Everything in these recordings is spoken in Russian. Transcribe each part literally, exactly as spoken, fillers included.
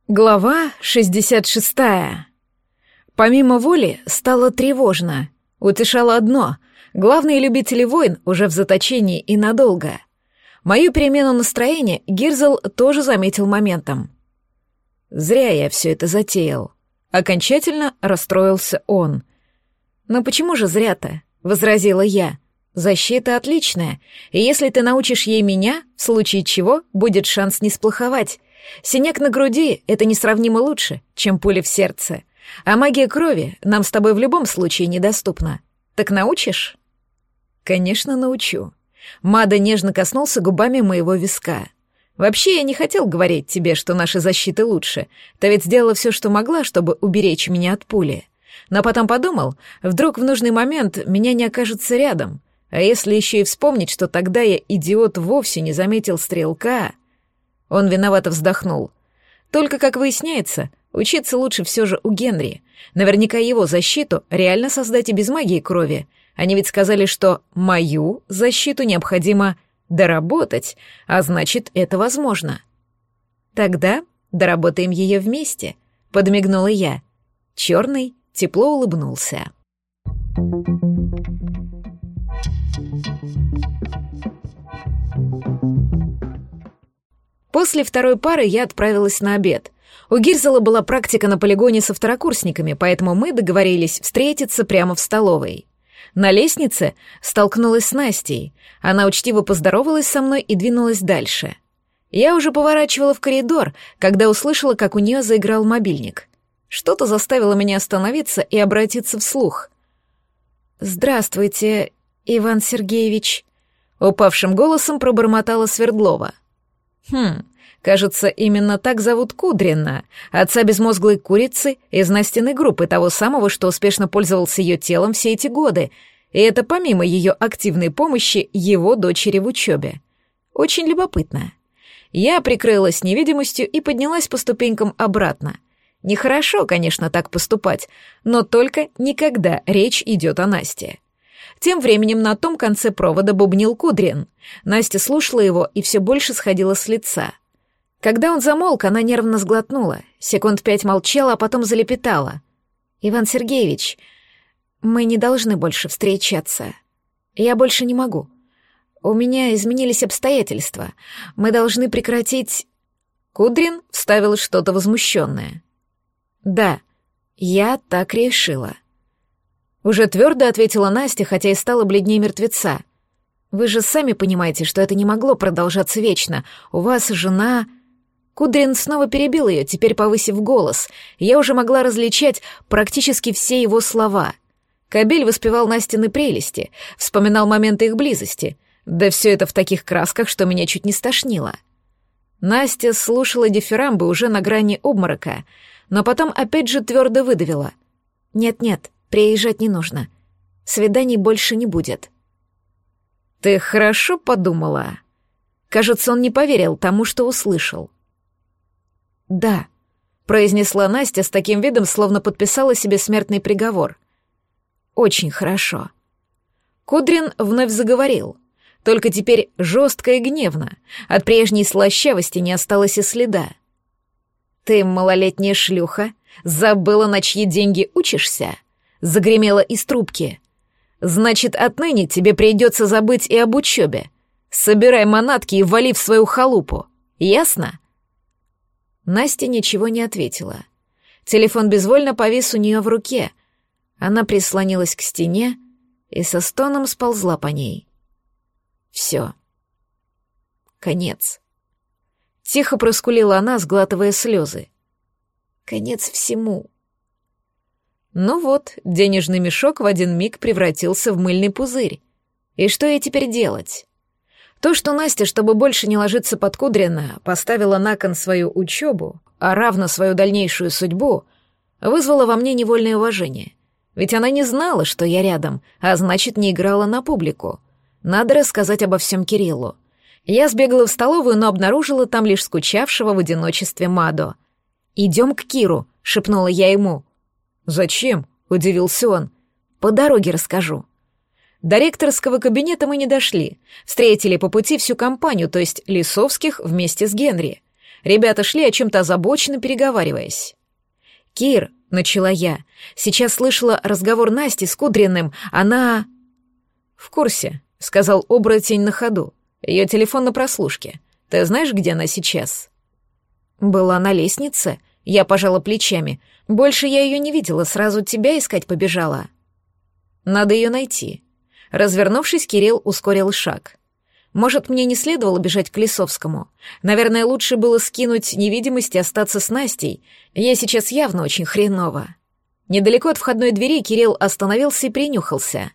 Глава шестьдесят шестая. Помимо воли стало тревожно. Утешало одно — главные любители войн уже в заточении и надолго. Мою перемену настроения Гирзл тоже заметил моментом. Зря я все это затеял. Окончательно расстроился он. «Но почему же зря-то?» — возразила я. «Защита отличная, и если ты научишь ей меня, в случае чего будет шанс не сплоховать. Синяк на груди — это несравнимо лучше, чем пуля в сердце. А магия крови нам с тобой в любом случае недоступна. Так научишь?» «Конечно, научу». Мада нежно коснулся губами моего виска. «Вообще, я не хотел говорить тебе, что наши защиты лучше. Ты ведь сделала все, что могла, чтобы уберечь меня от пули. Но потом подумал, вдруг в нужный момент меня не окажется рядом. А если еще и вспомнить, что тогда я, идиот, вовсе не заметил стрелка...» Он виновато вздохнул. «Только, как выясняется, учиться лучше все же у Генри. Наверняка его защиту реально создать и без магии крови. Они ведь сказали, что мою защиту необходимо доработать, а значит, это возможно». «Тогда доработаем ее вместе», — подмигнула я. Черный тепло улыбнулся. После второй пары я отправилась на обед. У Гирзела была практика на полигоне со второкурсниками, поэтому мы договорились встретиться прямо в столовой. На лестнице столкнулась с Настей. Она учтиво поздоровалась со мной и двинулась дальше. Я уже поворачивала в коридор, когда услышала, как у нее заиграл мобильник. Что-то заставило меня остановиться и обратиться вслух. «Здравствуйте, Иван Сергеевич», — упавшим голосом пробормотала Свердлова. «Хм, кажется, именно так зовут Кудрина, отца безмозглой курицы из Настиной группы, того самого, что успешно пользовался ее телом все эти годы, и это помимо ее активной помощи его дочери в учебе. Очень любопытно». Я прикрылась невидимостью и поднялась по ступенькам обратно. Нехорошо, конечно, так поступать, но только никогда речь идет о Насте. Тем временем на том конце провода бубнил Кудрин. Настя слушала его и все больше сходила с лица. Когда он замолк, она нервно сглотнула, секунд пять молчала, а потом залепетала. «Иван Сергеевич, мы не должны больше встречаться. Я больше не могу. У меня изменились обстоятельства. Мы должны прекратить...» Кудрин вставил что-то возмущенное. «Да, я так решила». Уже твердо ответила Настя, хотя и стала бледнее мертвеца. «Вы же сами понимаете, что это не могло продолжаться вечно. У вас жена...» Кудрин снова перебил ее, теперь повысив голос. Я уже могла различать практически все его слова. Кобель воспевал Настины прелести, вспоминал моменты их близости. Да все это в таких красках, что меня чуть не стошнило. Настя слушала дифирамбы уже на грани обморока, но потом опять же твердо выдавила. «Нет-нет, приезжать не нужно. Свиданий больше не будет». «Ты хорошо подумала?» Кажется, он не поверил тому, что услышал. «Да», — произнесла Настя с таким видом, словно подписала себе смертный приговор. «Очень хорошо». Кудрин вновь заговорил, только теперь жестко и гневно. От прежней слащавости не осталось и следа. «Ты, малолетняя шлюха, забыла, на чьи деньги учишься?» Загремела из трубки. «Значит, отныне тебе придется забыть и об учебе. Собирай манатки и вали в свою халупу. Ясно?» Настя ничего не ответила. Телефон безвольно повис у нее в руке. Она прислонилась к стене и со стоном сползла по ней. Все. Конец. Тихо проскулила она, сглатывая слезы. Конец всему. Ну вот, денежный мешок в один миг превратился в мыльный пузырь. И что ей теперь делать? То, что Настя, чтобы больше не ложиться под Кудрина, поставила на кон свою учебу, а равно свою дальнейшую судьбу, вызвало во мне невольное уважение. Ведь она не знала, что я рядом, а значит, не играла на публику. Надо рассказать обо всем Кириллу. Я сбегала в столовую, но обнаружила там лишь скучавшего в одиночестве Мадо. «Идем к Киру», — шепнула я ему. «Зачем?» — удивился он. «По дороге расскажу». До ректорского кабинета мы не дошли. Встретили по пути всю компанию, то есть Лисовских вместе с Генри. Ребята шли о чем-то озабоченно переговариваясь. «Кир», — начала я, — «сейчас слышала разговор Насти с Кудриным, она...» «В курсе», — сказал оборотень на ходу. «Ее телефон на прослушке. Ты знаешь, где она сейчас?» «Была на лестнице», — я пожала плечами. «Больше я ее не видела, сразу тебя искать побежала». «Надо ее найти». Развернувшись, Кирилл ускорил шаг. Может, мне не следовало бежать к Лисовскому. Наверное, лучше было скинуть невидимость и остаться с Настей. Я сейчас явно очень хреново. Недалеко от входной двери Кирилл остановился и принюхался.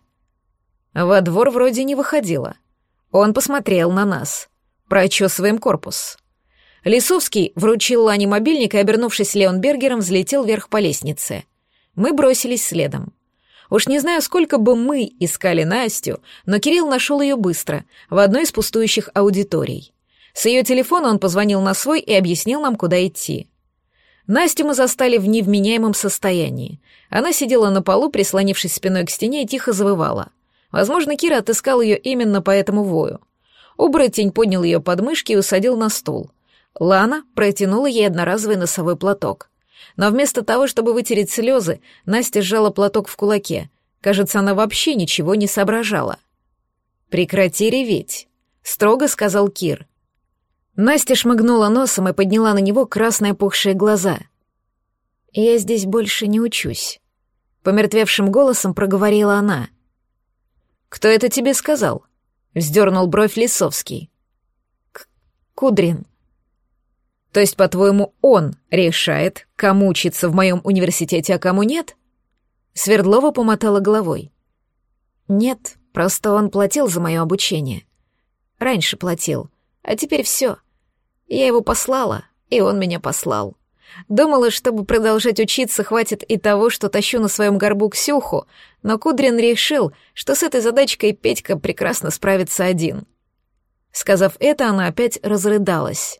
Во двор вроде не выходило. Он посмотрел на нас. Прочесываем корпус. Лисовский вручил Лане мобильник и, обернувшись Леонбергером, взлетел вверх по лестнице. Мы бросились следом. Уж не знаю, сколько бы мы искали Настю, но Кирилл нашел ее быстро, в одной из пустующих аудиторий. С ее телефона он позвонил на свой и объяснил нам, куда идти. Настю мы застали в невменяемом состоянии. Она сидела на полу, прислонившись спиной к стене, и тихо завывала. Возможно, Кира отыскал ее именно по этому вою. Оборотень поднял ее подмышки и усадил на стул. Лана протянула ей одноразовый носовой платок. Но вместо того, чтобы вытереть слезы, Настя сжала платок в кулаке. Кажется, она вообще ничего не соображала. «Прекрати реветь», — строго сказал Кир. Настя шмыгнула носом и подняла на него красные опухшие глаза. «Я здесь больше не учусь», — помертвевшим голосом проговорила она. «Кто это тебе сказал?» — вздернул бровь Лисовский. К «Кудрин». «То есть, по-твоему, он решает, кому учиться в моем университете, а кому нет?» Свердлова помотала головой. «Нет, просто он платил за мое обучение. Раньше платил, а теперь все. Я его послала, и он меня послал. Думала, чтобы продолжать учиться, хватит и того, что тащу на своем горбу Ксюху, но Кудрин решил, что с этой задачкой Петька прекрасно справится один». Сказав это, она опять разрыдалась.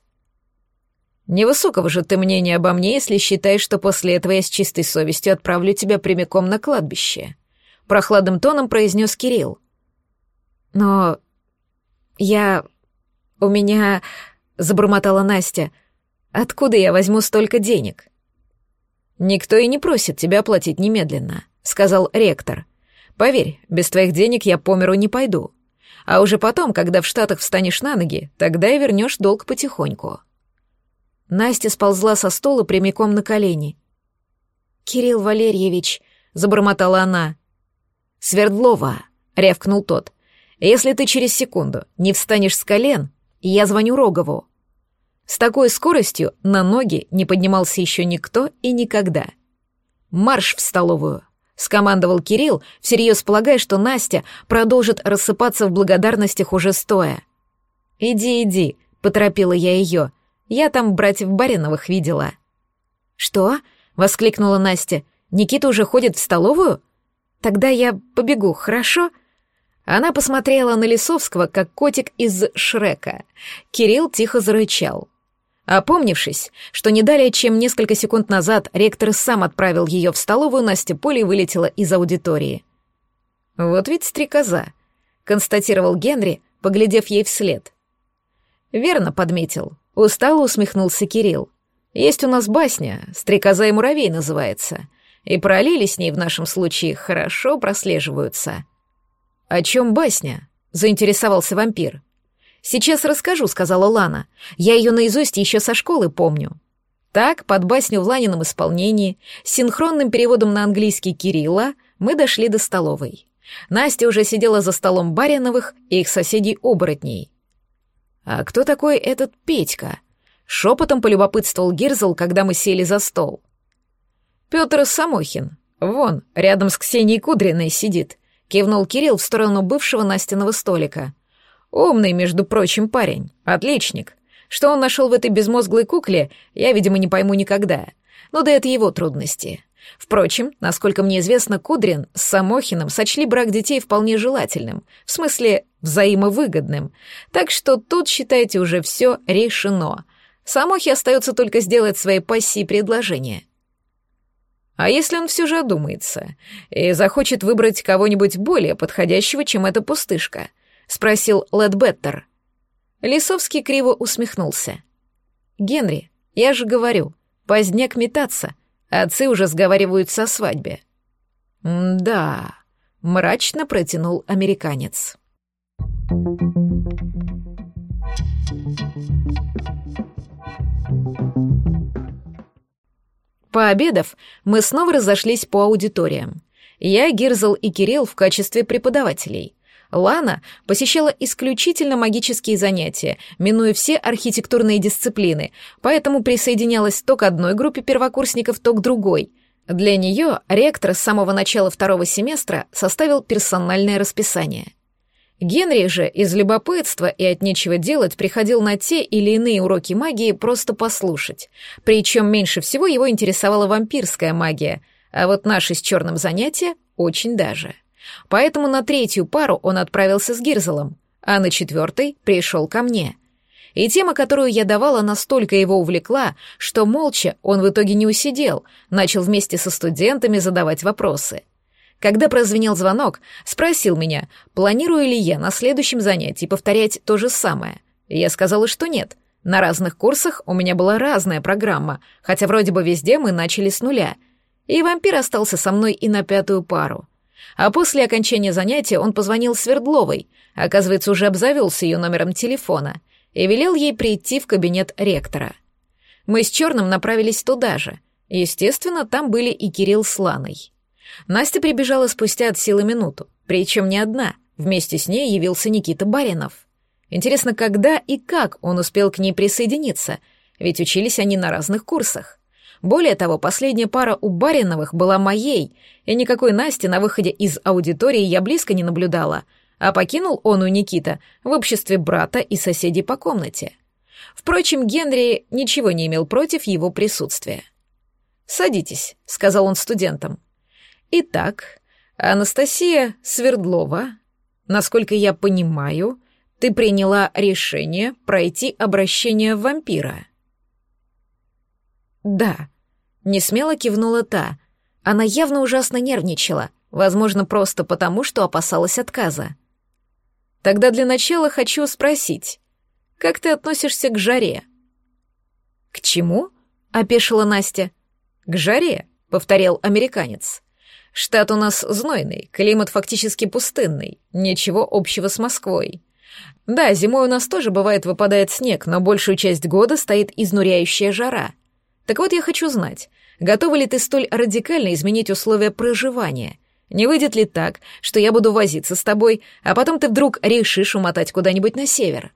«Невысокого же ты мнения обо мне, если считаешь, что после этого я с чистой совестью отправлю тебя прямиком на кладбище», — прохладным тоном произнес Кирилл. «Но я... у меня...» — забормотала Настя. «Откуда я возьму столько денег?» «Никто и не просит тебя оплатить немедленно», — сказал ректор. «Поверь, без твоих денег я по миру не пойду. А уже потом, когда в Штатах встанешь на ноги, тогда и вернешь долг потихоньку». Настя сползла со стула прямиком на колени. «Кирилл Валерьевич», — забормотала она. «Свердлова», — рявкнул тот, — «если ты через секунду не встанешь с колен, я звоню Рогову». С такой скоростью на ноги не поднимался еще никто и никогда. «Марш в столовую», — скомандовал Кирилл, всерьез полагая, что Настя продолжит рассыпаться в благодарностях уже стоя. «Иди, иди», — поторопила я ее, — «я там братьев Бариновых видела». «Что?» — воскликнула Настя. «Никита уже ходит в столовую? Тогда я побегу, хорошо?» Она посмотрела на Лисовского, как котик из Шрека. Кирилл тихо зарычал. Опомнившись, что не далее, чем несколько секунд назад ректор сам отправил ее в столовую, Настя пулей вылетела из аудитории. «Вот ведь стрекоза», — констатировал Генри, поглядев ей вслед. «Верно подметил», — устало усмехнулся Кирилл. «Есть у нас басня, «Стрекоза и муравей» называется, и параллели с ней в нашем случае хорошо прослеживаются». «О чем басня?» — заинтересовался вампир. «Сейчас расскажу», — сказала Лана. «Я ее наизусть еще со школы помню». Так, под басню в Ланином исполнении, с синхронным переводом на английский Кирилла, мы дошли до столовой. Настя уже сидела за столом Бариновых и их соседей-оборотней. «А кто такой этот Петька?» — шепотом полюбопытствовал Гирзл, когда мы сели за стол. «Петр Самохин. Вон, рядом с Ксенией Кудриной сидит», — кивнул Кирилл в сторону бывшего Настиного столика. «Умный, между прочим, парень. Отличник. Что он нашел в этой безмозглой кукле, я, видимо, не пойму никогда. Но да это его трудности. Впрочем, насколько мне известно, Кудрин с Самохиным сочли брак детей вполне желательным, в смысле взаимовыгодным. Так что тут, считайте, уже все решено. Самохе остается только сделать своей пассии предложение». «А если он все же одумается и захочет выбрать кого-нибудь более подходящего, чем эта пустышка?» — спросил Ледбеттер. Лисовский криво усмехнулся. Генри, я же говорю, поздняк метаться, отцы уже сговариваются о свадьбе». «Да», — мрачно протянул американец. Пообедав, мы снова разошлись по аудиториям. Я, Гирзл и Кирилл в качестве преподавателей. Лана посещала исключительно магические занятия, минуя все архитектурные дисциплины, поэтому присоединялась то к одной группе первокурсников, то к другой. Для нее ректор с самого начала второго семестра составил персональное расписание. Генри же из любопытства и от нечего делать приходил на те или иные уроки магии просто послушать, причем меньше всего его интересовала вампирская магия, а вот наши с черным занятия очень даже. Поэтому на третью пару он отправился с Гирзлом, а на четвертой пришел ко мне. И тема, которую я давала, настолько его увлекла, что молча он в итоге не усидел, начал вместе со студентами задавать вопросы. Когда прозвенел звонок, спросил меня, планирую ли я на следующем занятии повторять то же самое. Я сказала, что нет. На разных курсах у меня была разная программа, хотя вроде бы везде мы начали с нуля. И вампир остался со мной и на пятую пару. А после окончания занятия он позвонил Свердловой, оказывается, уже обзавелся ее номером телефона, и велел ей прийти в кабинет ректора. Мы с Черным направились туда же. Естественно, там были и Кирилл с Ланой. Настя прибежала спустя от силы минуту, причем не одна, вместе с ней явился Никита Баринов. Интересно, когда и как он успел к ней присоединиться, ведь учились они на разных курсах. Более того, последняя пара у Бариновых была моей, и никакой Насти на выходе из аудитории я близко не наблюдала, а покинул он у Никита в обществе брата и соседей по комнате. Впрочем, Генри ничего не имел против его присутствия. «Садитесь», — сказал он студентам. «Итак, Анастасия Свердлова, насколько я понимаю, ты приняла решение пройти обращение в вампира». «Да», — несмело кивнула та. Она явно ужасно нервничала, возможно, просто потому, что опасалась отказа. «Тогда для начала хочу спросить, как ты относишься к жаре?» «К чему?» — опешила Настя. «К жаре», — повторял американец. «Штат у нас знойный, климат фактически пустынный, ничего общего с Москвой. Да, зимой у нас тоже бывает выпадает снег, но большую часть года стоит изнуряющая жара. Так вот я хочу знать, готова ли ты столь радикально изменить условия проживания? Не выйдет ли так, что я буду возиться с тобой, а потом ты вдруг решишь умотать куда-нибудь на север?»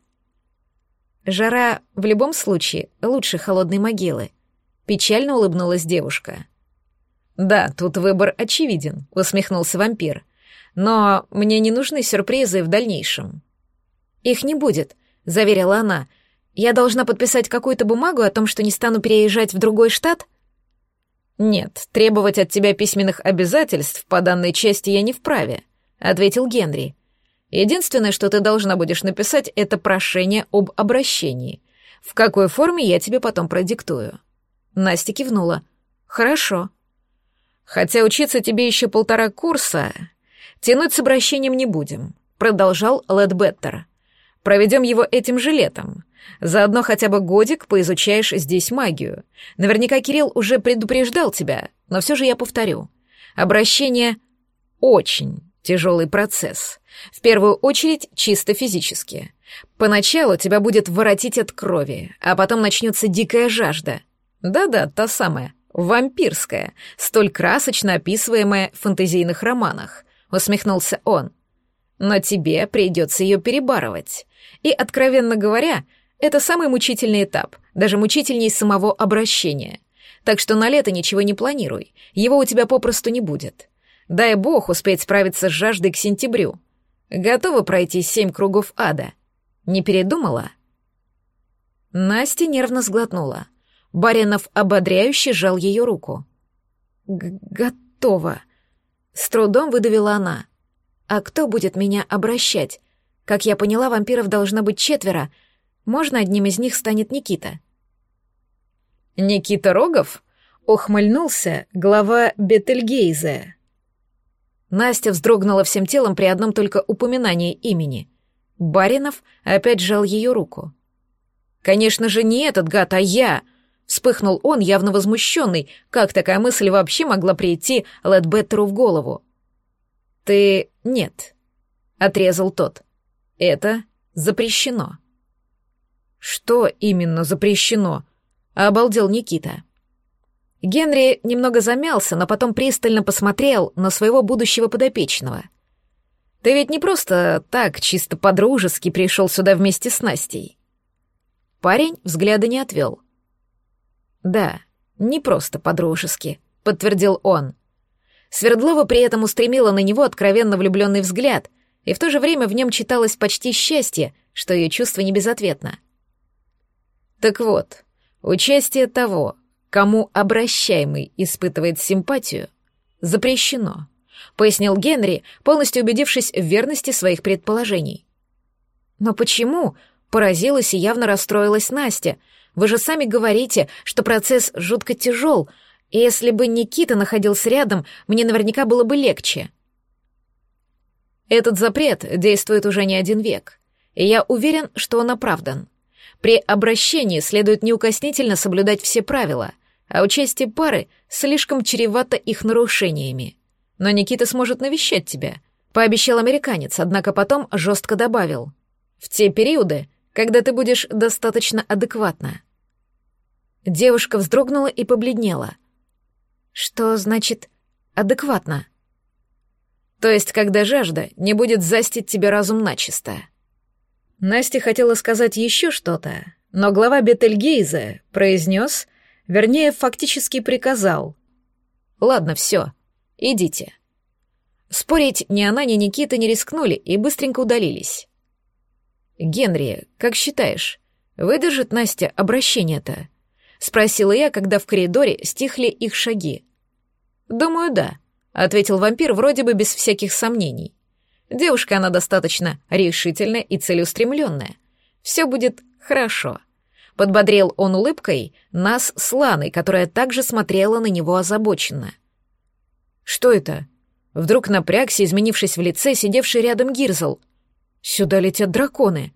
«Жара в любом случае лучше холодной могилы», — печально улыбнулась девушка. «Да, тут выбор очевиден», — усмехнулся вампир. «Но мне не нужны сюрпризы в дальнейшем». «Их не будет», — заверила она. «Я должна подписать какую-то бумагу о том, что не стану переезжать в другой штат?» «Нет, требовать от тебя письменных обязательств по данной части я не вправе», — ответил Генри. «Единственное, что ты должна будешь написать, это прошение об обращении. В какой форме я тебе потом продиктую». Настя кивнула. «Хорошо». «Хотя учиться тебе еще полтора курса, тянуть с обращением не будем», — продолжал Лэдбеттер. «Проведем его этим же летом. Заодно хотя бы годик поизучаешь здесь магию. Наверняка Кирилл уже предупреждал тебя, но все же я повторю. Обращение — очень тяжелый процесс. В первую очередь чисто физически. Поначалу тебя будет воротить от крови, а потом начнется дикая жажда. Да-да, та самая, вампирская, столь красочно описываемая в фэнтезийных романах», — усмехнулся он. «Но тебе придется ее перебарывать. И, откровенно говоря, это самый мучительный этап, даже мучительней самого обращения. Так что на лето ничего не планируй, его у тебя попросту не будет. Дай бог успеть справиться с жаждой к сентябрю. Готова пройти семь кругов ада? Не передумала?» Настя нервно сглотнула. Баринов ободряюще сжал ее руку. «Готова», — с трудом выдавила она. «А кто будет меня обращать? Как я поняла, вампиров должно быть четверо. Можно одним из них станет Никита?» «Никита Рогов?» — ухмыльнулся глава Бетельгейзе. Настя вздрогнула всем телом при одном только упоминании имени. Баринов опять сжал ее руку. Конечно же, не этот гад, а я!» Вспыхнул он, явно возмущенный, как такая мысль вообще могла прийти Лэдбеттеру в голову. «Ты... нет», — отрезал тот. «Это запрещено». «Что именно запрещено?» — обалдел Никита. Генри немного замялся, но потом пристально посмотрел на своего будущего подопечного. «Ты ведь не просто так, чисто по-дружески пришел сюда вместе с Настей?» Парень взгляда не отвел. «Да, не просто по-дружески», — подтвердил он. Свердлова при этом устремила на него откровенно влюбленный взгляд, и в то же время в нем читалось почти счастье, что ее чувство не безответно. «Так вот, участие того, кому обращаемый испытывает симпатию, запрещено», — пояснил Генри, полностью убедившись в верности своих предположений. «Но почему?» — поразилась и явно расстроилась Настя. «Вы же сами говорите, что процесс жутко тяжел, и если бы Никита находился рядом, мне наверняка было бы легче». «Этот запрет действует уже не один век, и я уверен, что он оправдан. При обращении следует неукоснительно соблюдать все правила, а участие пары слишком чревато их нарушениями. Но Никита сможет навещать тебя», — пообещал американец, однако потом жестко добавил. «В те периоды, когда ты будешь достаточно адекватна». Девушка вздрогнула и побледнела. «Что значит «адекватно»?» «То есть, когда жажда не будет застить тебе разум начисто». Настя хотела сказать еще что-то, но глава Бетельгейзе произнес, вернее, фактически приказал. «Ладно, все, идите». Спорить ни она, ни Никита не рискнули и быстренько удалились. «Генри, как считаешь, выдержит Настя обращение-то?» — спросила я, когда в коридоре стихли их шаги. «Думаю, да», — ответил вампир вроде бы без всяких сомнений. «Девушка она достаточно решительная и целеустремленная. Все будет хорошо». Подбодрил он улыбкой нас с Ланой, которая также смотрела на него озабоченно. «Что это?» Вдруг напрягся, изменившись в лице, сидевший рядом Гирзл. «Сюда летят драконы».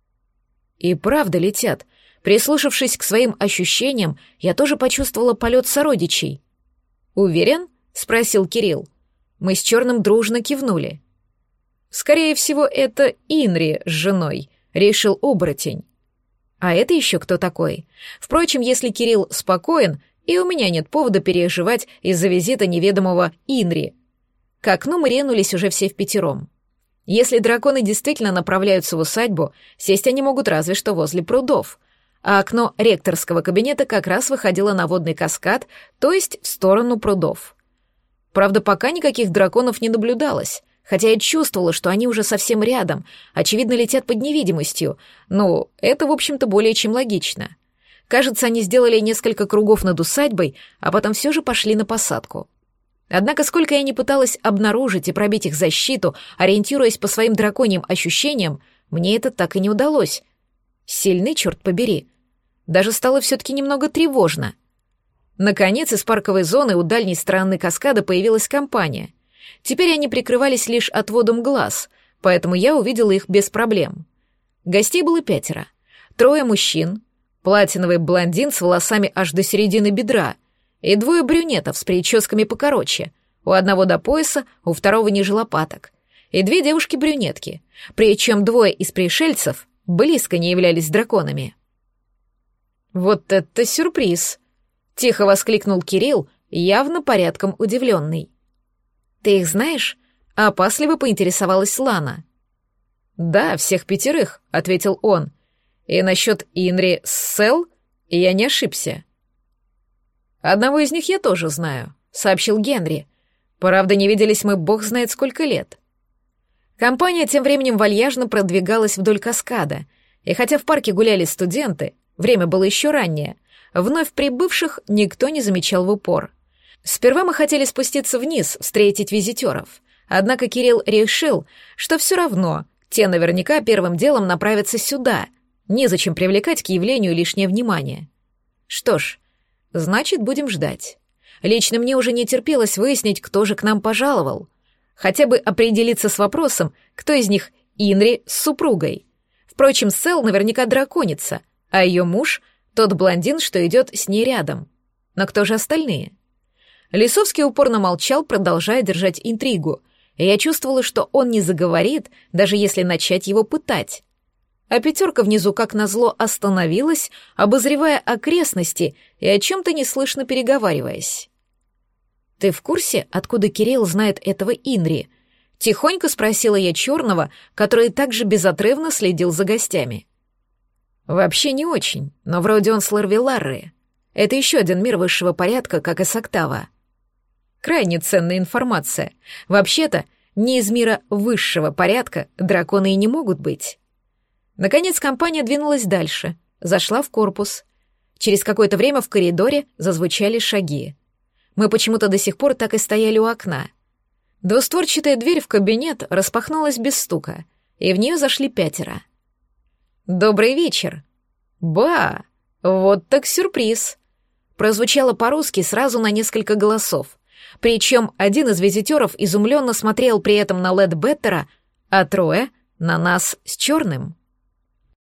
И правда летят. Прислушавшись к своим ощущениям, я тоже почувствовала полет сородичей. «Уверен?» — спросил Кирилл. Мы с Черным дружно кивнули. «Скорее всего, это Инри с женой», — решил оборотень. «А это еще кто такой? Впрочем, если Кирилл спокоен, и у меня нет повода переживать из-за визита неведомого Инри». К окну мы ринулись уже все впятером. Если драконы действительно направляются в усадьбу, сесть они могут разве что возле прудов, а окно ректорского кабинета как раз выходило на водный каскад, то есть в сторону прудов. Правда, пока никаких драконов не наблюдалось, хотя я чувствовала, что они уже совсем рядом, очевидно, летят под невидимостью, но это, в общем-то, более чем логично. Кажется, они сделали несколько кругов над усадьбой, а потом все же пошли на посадку. Однако, сколько я ни пыталась обнаружить и пробить их защиту, ориентируясь по своим драконьим ощущениям, мне это так и не удалось. Сильный, черт побери. Даже стало все-таки немного тревожно. Наконец, из парковой зоны у дальней стороны каскада появилась компания. Теперь они прикрывались лишь отводом глаз, поэтому я увидела их без проблем. Гостей было пятеро. Трое мужчин, платиновый блондин с волосами аж до середины бедра и двое брюнетов с прическами покороче, у одного до пояса, у второго ниже лопаток, и две девушки-брюнетки, причем двое из пришельцев близко не являлись драконами. «Вот это сюрприз!» — тихо воскликнул Кирилл, явно порядком удивленный. «Ты их знаешь?» — опасливо поинтересовалась Лана. «Да, всех пятерых», — ответил он. «И насчет Инри Сел я не ошибся». «Одного из них я тоже знаю», — сообщил Генри. «Правда, не виделись мы бог знает сколько лет». Компания тем временем вальяжно продвигалась вдоль каскада, и хотя в парке гуляли студенты, время было еще раннее, вновь прибывших никто не замечал в упор. Сперва мы хотели спуститься вниз, встретить визитеров, однако Кирилл решил, что все равно те наверняка первым делом направятся сюда, незачем привлекать к явлению лишнее внимание. Что ж, значит, будем ждать. Лично мне уже не терпелось выяснить, кто же к нам пожаловал. Хотя бы определиться с вопросом, кто из них Инри с супругой. Впрочем, Сел наверняка драконица, а ее муж — тот блондин, что идет с ней рядом. Но кто же остальные? Лисовский упорно молчал, продолжая держать интригу, и я чувствовала, что он не заговорит, даже если начать его пытать. А пятерка внизу, как назло, остановилась, обозревая окрестности и о чем-то неслышно переговариваясь. «Ты в курсе, откуда Кирилл знает этого Инри?» — тихонько спросила я черного, который также безотрывно следил за гостями. «Вообще не очень, но вроде он с Ларвеларры. Это еще один мир высшего порядка, как и Соктава. Крайне ценная информация. Вообще-то, не из мира высшего порядка драконы и не могут быть». Наконец компания двинулась дальше, зашла в корпус. Через какое-то время в коридоре зазвучали шаги. Мы почему-то до сих пор так и стояли у окна. Двустворчатая дверь в кабинет распахнулась без стука, и в нее зашли пятеро. «Добрый вечер!» «Ба! Вот так сюрприз!» Прозвучало по-русски сразу на несколько голосов. Причем один из визитеров изумленно смотрел при этом на Лэдбеттера, а трое — на нас с черным.